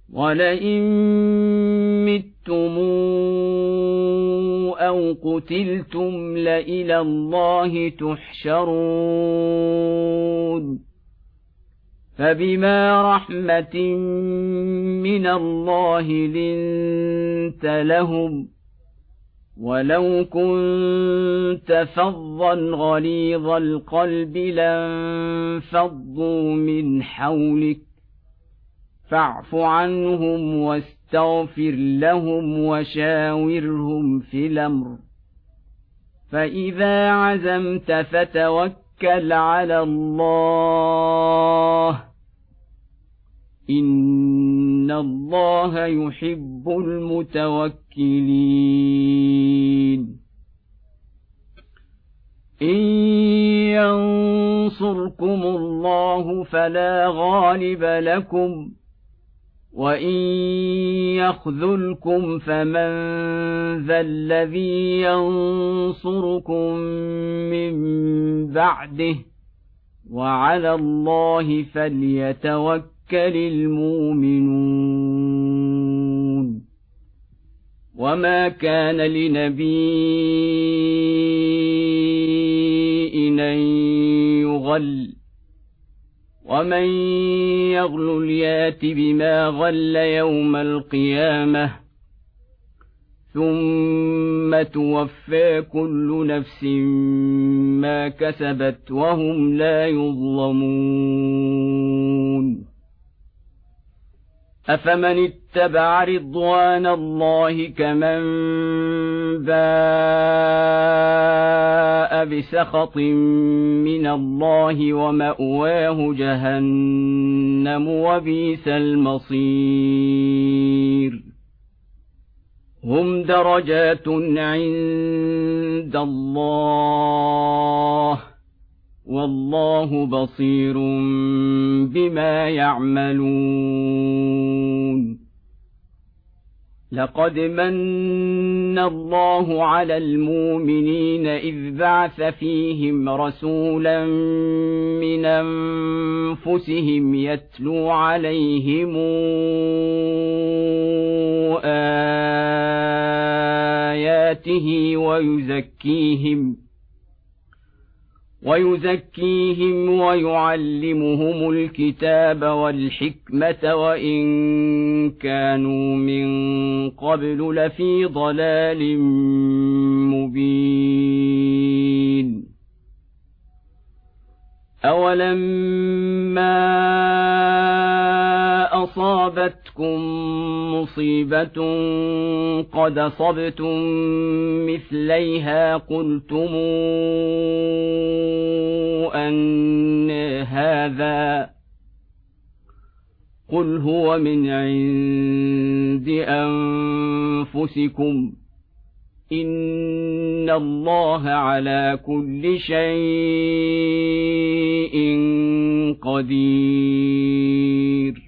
ولئن متم أو قتلتم لإلى الله تحشرون فبما رحمة من الله لنت لهم ولو كنت فظا غليظ القلب لانفضوا من حولك فاعف عنهم واستغفر لهم وشاورهم في الأمر فإذا عزمت فتوكل على الله إن الله يحب المتوكلين إن ينصركم الله فلا غالب لكم وإن يخذلكم فمن ذا الذي ينصركم من بعده وعلى الله فليتوكل المؤمنون وما كان لنبي أن يغل ومن يغل يات بما غل يوم القيامة ثم توفى كل نفس ما كسبت وهم لا يظلمون أفمن اتبع رضوان الله كمن باء بسخط من الله ومأواه جهنم وبئس المصير هم درجات عند الله والله بصير بما يعملون لقد من الله على المؤمنين إذ بعث فيهم رسولا من أنفسهم يتلو عليهم آياته ويزكيهم ويعلمهم الكتاب والحكمة وإن كانوا من قبل لفي ضلال مبين أولما أصابتكم مصيبة قد أصبتم مثليها قلتم أن هذا قل هو من عند أنفسكم إن الله على كل شيء قدير